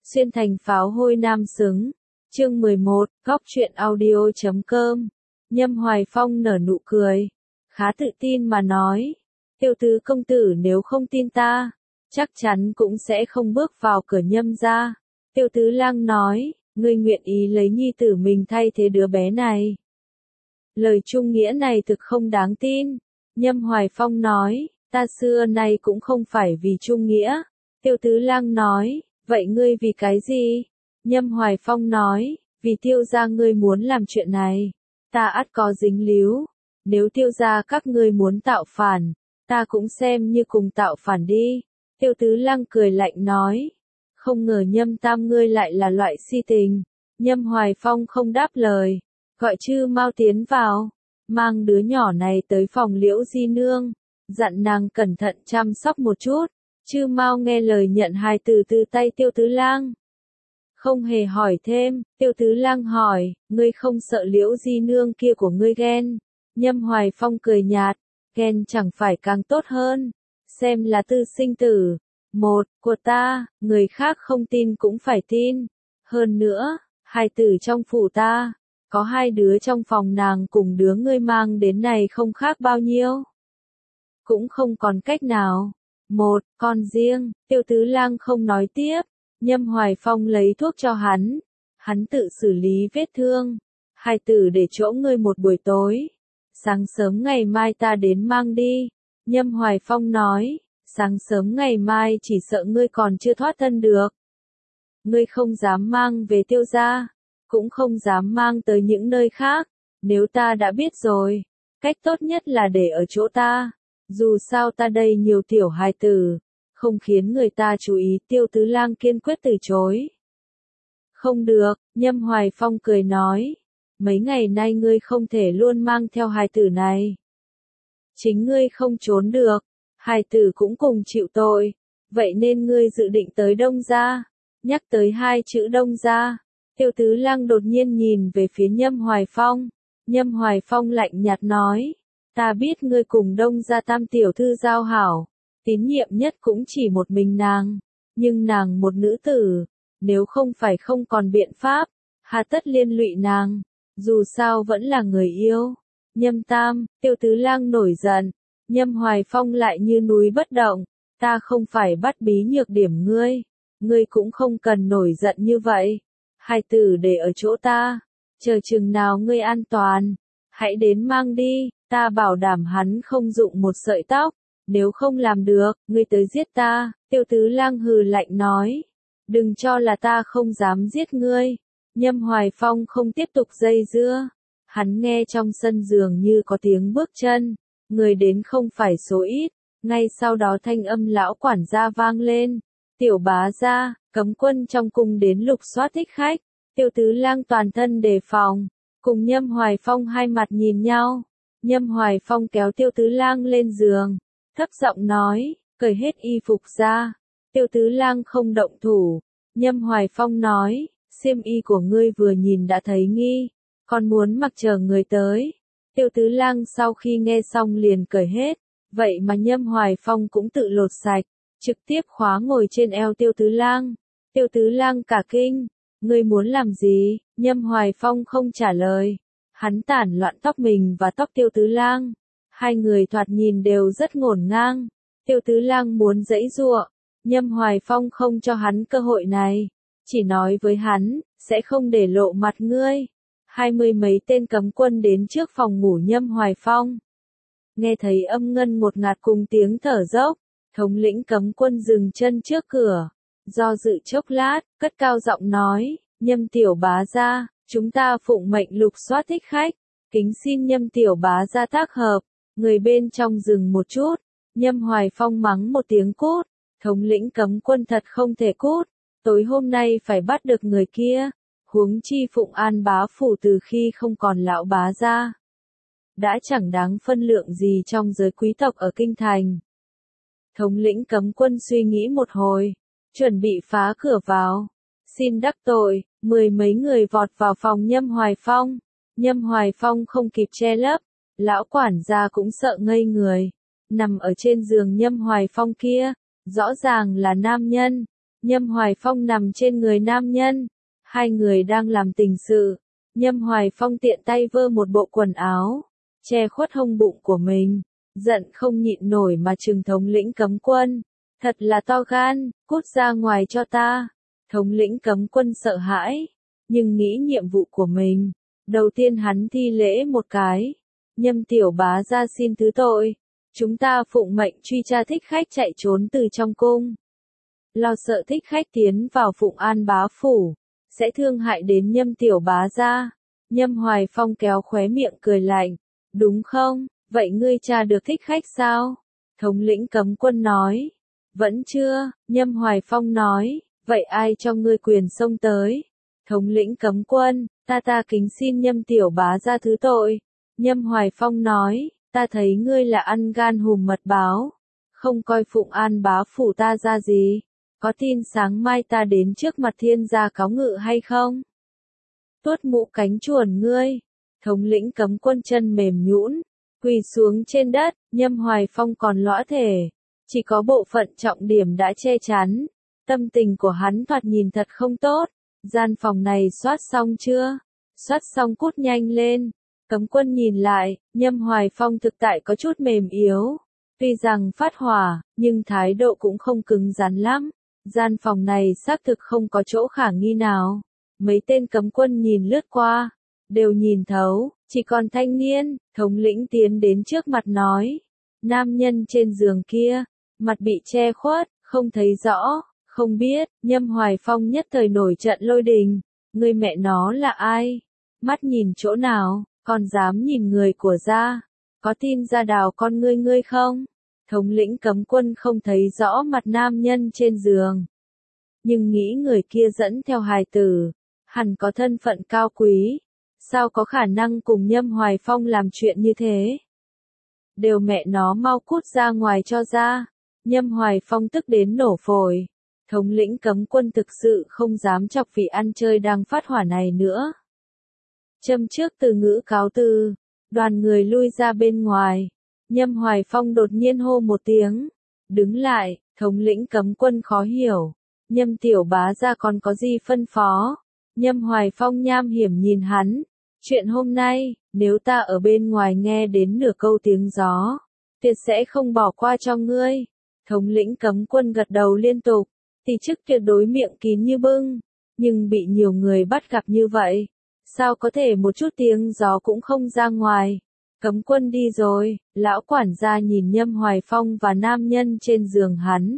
Xuyên thành pháo hôi nam xứng. Chương 11, Góc truyện audio.com. Nhâm Hoài Phong nở nụ cười, khá tự tin mà nói, Tiêu tứ công tử nếu không tin ta, chắc chắn cũng sẽ không bước vào cửa Nhâm gia. Tiêu tứ lang nói, ngươi nguyện ý lấy nhi tử mình thay thế đứa bé này. Lời trung nghĩa này thực không đáng tin. Nhâm Hoài Phong nói, ta xưa nay cũng không phải vì trung nghĩa. Tiêu tứ lang nói, vậy ngươi vì cái gì? Nhâm Hoài Phong nói, vì Tiêu gia ngươi muốn làm chuyện này, ta ắt có dính líu. Nếu Tiêu gia các ngươi muốn tạo phản, ta cũng xem như cùng tạo phản đi. Tiêu tứ lang cười lạnh nói, không ngờ Nhâm tam ngươi lại là loại si tình. Nhâm Hoài Phong không đáp lời, gọi Chư Mao tiến vào, mang đứa nhỏ này tới phòng Liễu Di Nương, dặn nàng cẩn thận chăm sóc một chút. Chư Mao nghe lời nhận hài tử từ tay Tiêu tứ lang, không hề hỏi thêm. Tiêu tứ lang hỏi, ngươi không sợ Liễu Di Nương kia của ngươi ghen? Nhâm Hoài Phong cười nhạt, ghen chẳng phải càng tốt hơn, xem là tư sinh tử một của ta, người khác không tin cũng phải tin. Hơn nữa, hài tử trong phủ ta, có hai đứa trong phòng nàng cùng đứa ngươi mang đến này không khác bao nhiêu. Cũng không còn cách nào. Một con riêng. Tiêu tứ lang không nói tiếp. Nhâm Hoài Phong lấy thuốc cho hắn tự xử lý vết thương. Hài tử để chỗ ngươi một buổi tối, sáng sớm ngày mai ta đến mang đi. Nhâm Hoài Phong nói, sáng sớm ngày mai chỉ sợ ngươi còn chưa thoát thân được. Ngươi không dám mang về Tiêu gia, cũng không dám mang tới những nơi khác. Nếu ta đã biết rồi, cách tốt nhất là để ở chỗ ta. Dù sao ta đây nhiều tiểu hài tử, không khiến người ta chú ý. Tiêu tứ lang kiên quyết từ chối. Không được. Nhâm Hoài Phong cười nói, mấy ngày nay ngươi không thể luôn mang theo hài tử này. Chính ngươi không trốn được, hài tử cũng cùng chịu tội, vậy nên ngươi dự định tới Đông gia. Nhắc tới hai chữ Đông gia, Tiêu tứ lang đột nhiên nhìn về phía Nhâm Hoài Phong. Nhâm Hoài Phong lạnh nhạt nói, ta biết ngươi cùng Đông gia tam tiểu thư giao hảo, tín nhiệm nhất cũng chỉ một mình nàng, nhưng nàng một nữ tử, nếu không phải không còn biện pháp, hà tất liên lụy nàng, dù sao vẫn là người yêu. Nhâm tam. Tiêu tứ lang nổi giận. Nhâm Hoài Phong lại như núi bất động, ta không phải bắt bí nhược điểm ngươi cũng không cần nổi giận như vậy. Hài tử để ở chỗ ta, chờ chừng nào ngươi an toàn, hãy đến mang đi, ta bảo đảm hắn không dụng một sợi tóc. Nếu không làm được, ngươi tới giết ta. Tiêu tứ lang hừ lạnh nói, đừng cho là ta không dám giết ngươi. Nhâm Hoài Phong không tiếp tục dây dưa. Hắn nghe trong sân dường như có tiếng bước chân, người đến không phải số ít. Ngay sau đó thanh âm lão quản gia vang lên, tiểu bá gia, cấm quân trong cung đến lục soát thích khách. Tiêu tứ lang toàn thân đề phòng, cùng Nhâm Hoài Phong hai mặt nhìn nhau. Nhâm Hoài Phong kéo Tiêu tứ lang lên giường, thấp giọng nói, cởi hết y phục ra. Tiêu tứ lang không động thủ. Nhâm Hoài Phong nói, xiêm y của ngươi vừa nhìn đã thấy nghi, còn muốn mặc chờ người tới. Tiêu tứ lang sau khi nghe xong liền cởi hết, vậy mà Nhâm Hoài Phong cũng tự lột sạch, trực tiếp khóa ngồi trên eo Tiêu tứ lang. Tiêu tứ lang cả kinh, ngươi muốn làm gì? Nhâm Hoài Phong không trả lời, hắn tản loạn tóc mình và tóc Tiêu tứ lang. Hai người thoạt nhìn đều rất ngổn ngang. Tiêu tứ lang muốn giãy giụa, Nhâm Hoài Phong không cho hắn cơ hội này, chỉ nói với hắn, sẽ không để lộ mặt ngươi. 20 mấy tên cấm quân đến trước phòng ngủ Nhâm Hoài Phong. Nghe thấy âm ngân ngột ngạt cùng tiếng thở dốc, thống lĩnh cấm quân dừng chân trước cửa, do dự chốc lát, cất cao giọng nói, Nhâm tiểu bá gia, chúng ta phụng mệnh lục soát thích khách, kính xin Nhâm tiểu bá gia tác hợp. Người bên trong dừng một chút, Nhâm Hoài Phong mắng một tiếng cút, thống lĩnh cấm quân thật không thể cút, tối hôm nay phải bắt được người kia. Huống chi Phụng An bá phủ từ khi không còn lão bá gia, đã chẳng đáng phân lượng gì trong giới quý tộc ở kinh thành. Thống lĩnh cấm quân suy nghĩ một hồi, chuẩn bị phá cửa vào. Xin đắc tội, 10 mấy người vọt vào phòng Nhâm Hoài Phong. Nhâm Hoài Phong không kịp che lấp, lão quản gia cũng sợ ngây người. Nằm ở trên giường Nhâm Hoài Phong kia, rõ ràng là nam nhân, Nhâm Hoài Phong nằm trên người nam nhân. Hai người đang làm tình sự. Nhâm Hoài Phong tiện tay vơ một bộ quần áo, che khuất hông bụng của mình. Giận không nhịn nổi mà trừng thống lĩnh cấm quân. Thật là to gan, cút ra ngoài cho ta. Thống lĩnh cấm quân sợ hãi, nhưng nghĩ nhiệm vụ của mình. Đầu tiên hắn thi lễ một cái. Nhâm tiểu bá gia xin thứ tội. Chúng ta phụng mệnh truy tra thích khách chạy trốn từ trong cung. Lo sợ thích khách tiến vào Phụng An bá phủ, sẽ thương hại đến Nhâm tiểu bá gia. Nhâm Hoài Phong kéo khóe miệng cười lạnh. Đúng không, vậy ngươi tra được thích khách sao? Thống lĩnh cấm quân nói. Vẫn chưa, Nhâm Hoài Phong nói. Vậy ai cho ngươi quyền xông tới? Thống lĩnh cấm quân, ta kính xin Nhâm tiểu bá gia thứ tội. Nhâm Hoài Phong nói, ta thấy ngươi là ăn gan hùm mật báo, không coi Phụng An bá phủ ta ra gì. Có tin sáng mai ta đến trước mặt thiên gia cáo ngự hay không? Tuốt mũ cánh chuồn ngươi. Thống lĩnh cấm quân chân mềm nhũn, quỳ xuống trên đất. Nhâm Hoài Phong còn lõa thể, chỉ có bộ phận trọng điểm đã che chắn. Tâm tình của hắn thoạt nhìn thật không tốt. Gian phòng này soát xong chưa? Soát xong cút nhanh lên. Cấm quân nhìn lại, Nhâm Hoài Phong thực tại có chút mềm yếu. Tuy rằng phát hỏa, nhưng thái độ cũng không cứng rắn lắm. Gian phòng này xác thực không có chỗ khả nghi nào. Mấy tên cấm quân nhìn lướt qua, đều nhìn thấu, chỉ còn thanh niên. Thống lĩnh tiến đến trước mặt nói. Nam nhân trên giường kia, mặt bị che khuất, không thấy rõ, không biết. Nhâm Hoài Phong nhất thời nổi trận lôi đình. Ngươi mẹ nó là ai? Mắt nhìn chỗ nào? Còn dám nhìn người của gia? Có tin gia đào con ngươi không? Thống lĩnh cấm quân không thấy rõ mặt nam nhân trên giường. Nhưng nghĩ người kia dẫn theo hài tử, hẳn có thân phận cao quý. Sao có khả năng cùng Nhâm Hoài Phong làm chuyện như thế? Đều mẹ nó mau cút ra ngoài cho ra. Nhâm Hoài Phong tức đến nổ phổi. Thống lĩnh cấm quân thực sự không dám chọc vị ăn chơi đang phát hỏa này nữa. Châm trước từ ngữ cáo từ, đoàn người lui ra bên ngoài. Nhâm Hoài Phong đột nhiên hô một tiếng. Đứng lại, thống lĩnh cấm quân khó hiểu. Nhâm tiểu bá gia còn có gì phân phó? Nhâm Hoài Phong nham hiểm nhìn hắn. Chuyện hôm nay, nếu ta ở bên ngoài nghe đến nửa câu tiếng gió, tuyệt sẽ không bỏ qua cho ngươi. Thống lĩnh cấm quân gật đầu liên tục. Tỷ chức tuyệt đối miệng kín như bưng. Nhưng bị nhiều người bắt gặp như vậy. Sao có thể một chút tiếng gió cũng không ra ngoài? Cấm quân đi rồi, lão quản gia nhìn Nhâm Hoài Phong và nam nhân trên giường hắn.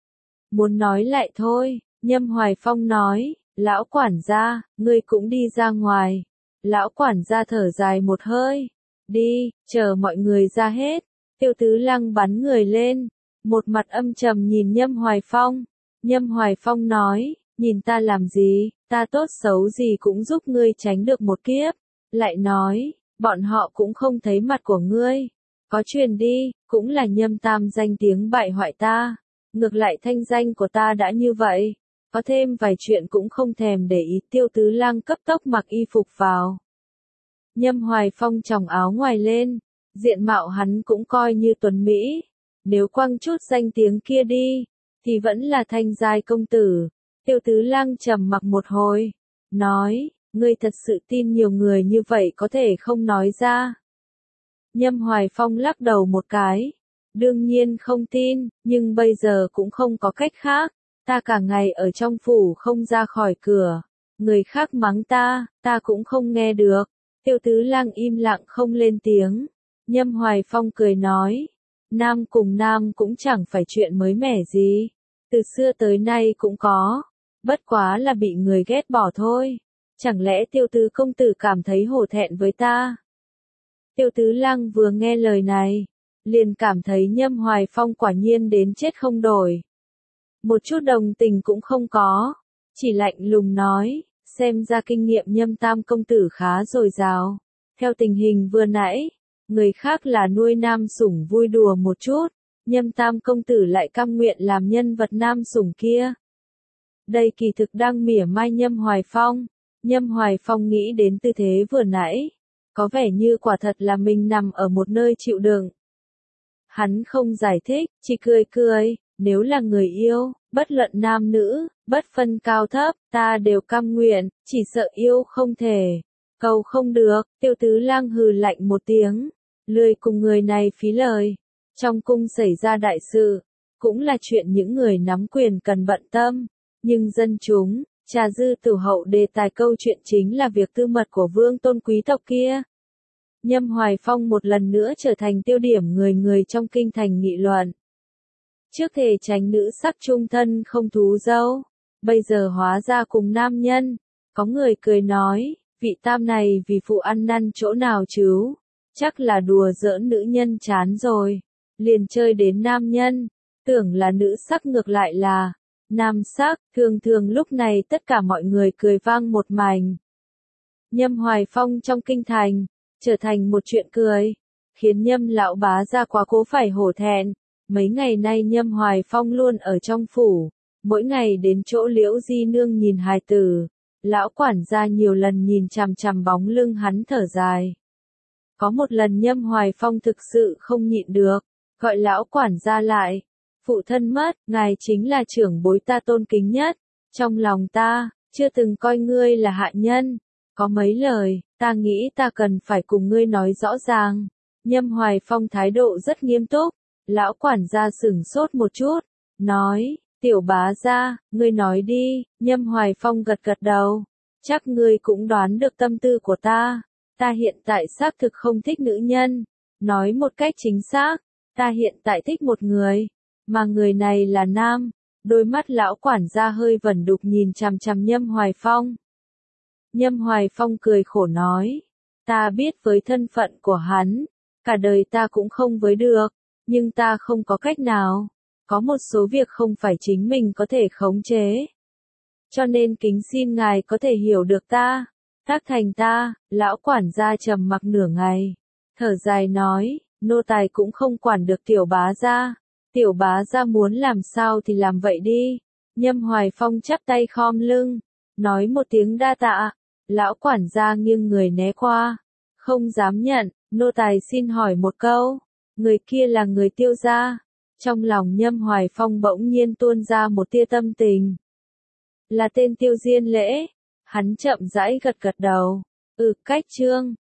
Muốn nói lại thôi, Nhâm Hoài Phong nói, lão quản gia, ngươi cũng đi ra ngoài. Lão quản gia thở dài một hơi. Đi, chờ mọi người ra hết. Tiêu Tứ Lăng bắn người lên. Một mặt âm trầm nhìn Nhâm Hoài Phong. Nhâm Hoài Phong nói, nhìn ta làm gì, ta tốt xấu gì cũng giúp ngươi tránh được một kiếp. Lại nói, bọn họ cũng không thấy mặt của ngươi. Có truyền đi, cũng là Nhâm tam danh tiếng bại hoại ta. Ngược lại thanh danh của ta đã như vậy. Có thêm vài chuyện cũng không thèm để ý. Tiêu Tứ Lăng cấp tốc mặc y phục vào. Nhâm Hoài Phong tròng áo ngoài lên. Diện mạo hắn cũng coi như tuấn mỹ. Nếu quăng chút danh tiếng kia đi, thì vẫn là thanh giai công tử. Tiêu Tứ Lăng trầm mặc một hồi. Nói, ngươi thật sự tin nhiều người như vậy có thể không nói ra. Nhâm Hoài Phong lắc đầu một cái. Đương nhiên không tin, nhưng bây giờ cũng không có cách khác. Ta cả ngày ở trong phủ không ra khỏi cửa. Người khác mắng ta cũng không nghe được. Tiêu Tứ Lăng im lặng không lên tiếng. Nhâm Hoài Phong cười nói. Nam cùng nam cũng chẳng phải chuyện mới mẻ gì. Từ xưa tới nay cũng có. Bất quá là bị người ghét bỏ thôi. Chẳng lẽ Tiêu Tứ công tử cảm thấy hổ thẹn với ta? Tiêu Tứ Lăng vừa nghe lời này, liền cảm thấy Nhâm Hoài Phong quả nhiên đến chết không đổi. Một chút đồng tình cũng không có. Chỉ lạnh lùng nói, xem ra kinh nghiệm Nhâm tam công tử khá dồi dào. Theo tình hình vừa nãy, người khác là nuôi nam sủng vui đùa một chút. Nhâm tam công tử lại cam nguyện làm nhân vật nam sủng kia. Đây kỳ thực đang mỉa mai Nhâm Hoài Phong. Nhâm Hoài Phong nghĩ đến tư thế vừa nãy. Có vẻ như quả thật là mình nằm ở một nơi chịu đựng. Hắn không giải thích, chỉ cười cười. Nếu là người yêu, Bất luận nam nữ, bất phân cao thấp, ta đều cam nguyện, chỉ sợ yêu không thể. Cầu không được, Tiêu Tứ Lang hừ lạnh một tiếng, lười cùng người này phí lời. Trong cung xảy ra đại sự, cũng là chuyện những người nắm quyền cần bận tâm, nhưng dân chúng, trà dư tử hậu đề tài câu chuyện chính là việc tư mật của vương tôn quý tộc kia. Nhâm Hoài Phong một lần nữa trở thành tiêu điểm người người trong kinh thành nghị luận. Trước thề tránh nữ sắc trung thân không thú dâu, bây giờ hóa ra cùng nam nhân. Có người cười nói, vị tam này vì phụ ăn năn chỗ nào chứ? Chắc là đùa giỡn nữ nhân chán rồi, liền chơi đến nam nhân, tưởng là nữ sắc ngược lại là nam sắc. Thường thường lúc này tất cả mọi người cười vang một mảnh. Nhâm Hoài Phong trong kinh thành, trở thành một chuyện cười, khiến Nhâm lão bá gia quá cố phải hổ thẹn. Mấy ngày nay Nhâm Hoài Phong luôn ở trong phủ, mỗi ngày đến chỗ Liễu Di Nương nhìn hài tử. Lão quản gia nhiều lần nhìn chằm chằm bóng lưng hắn thở dài. Có một lần Nhâm Hoài Phong thực sự không nhịn được, gọi lão quản gia lại. Phụ thân mất, ngài chính là trưởng bối ta tôn kính nhất. Trong lòng ta, chưa từng coi ngươi là hạ nhân. Có mấy lời, ta nghĩ ta cần phải cùng ngươi nói rõ ràng. Nhâm Hoài Phong thái độ rất nghiêm túc. Lão quản gia sửng sốt một chút, nói, tiểu bá gia, ngươi nói đi. Nhâm Hoài Phong gật gật đầu, chắc ngươi cũng đoán được tâm tư của ta. Ta hiện tại xác thực không thích nữ nhân. Nói một cách chính xác, ta hiện tại thích một người, mà người này là nam. Đôi mắt lão quản gia hơi vẩn đục nhìn chằm chằm Nhâm Hoài Phong. Nhâm Hoài Phong cười khổ nói, ta biết với thân phận của hắn, cả đời ta cũng không với được, nhưng ta không có cách nào. Có một số việc không phải chính mình có thể khống chế. Cho nên kính xin ngài có thể hiểu được ta, tác thành ta. Lão quản gia trầm mặc nửa ngày, thở dài nói, nô tài cũng không quản được tiểu bá gia. Tiểu bá gia muốn làm sao thì làm vậy đi. Nhâm Hoài Phong chắp tay khom lưng, nói một tiếng đa tạ. Lão quản gia nghiêng người né qua, không dám nhận. Nô tài xin hỏi một câu, người kia là người Tiêu gia? Trong lòng Nhâm Hoài Phong bỗng nhiên tuôn ra một tia tâm tình. Là tên Tiêu Diên Lễ. Hắn chậm rãi gật gật đầu. Cách chương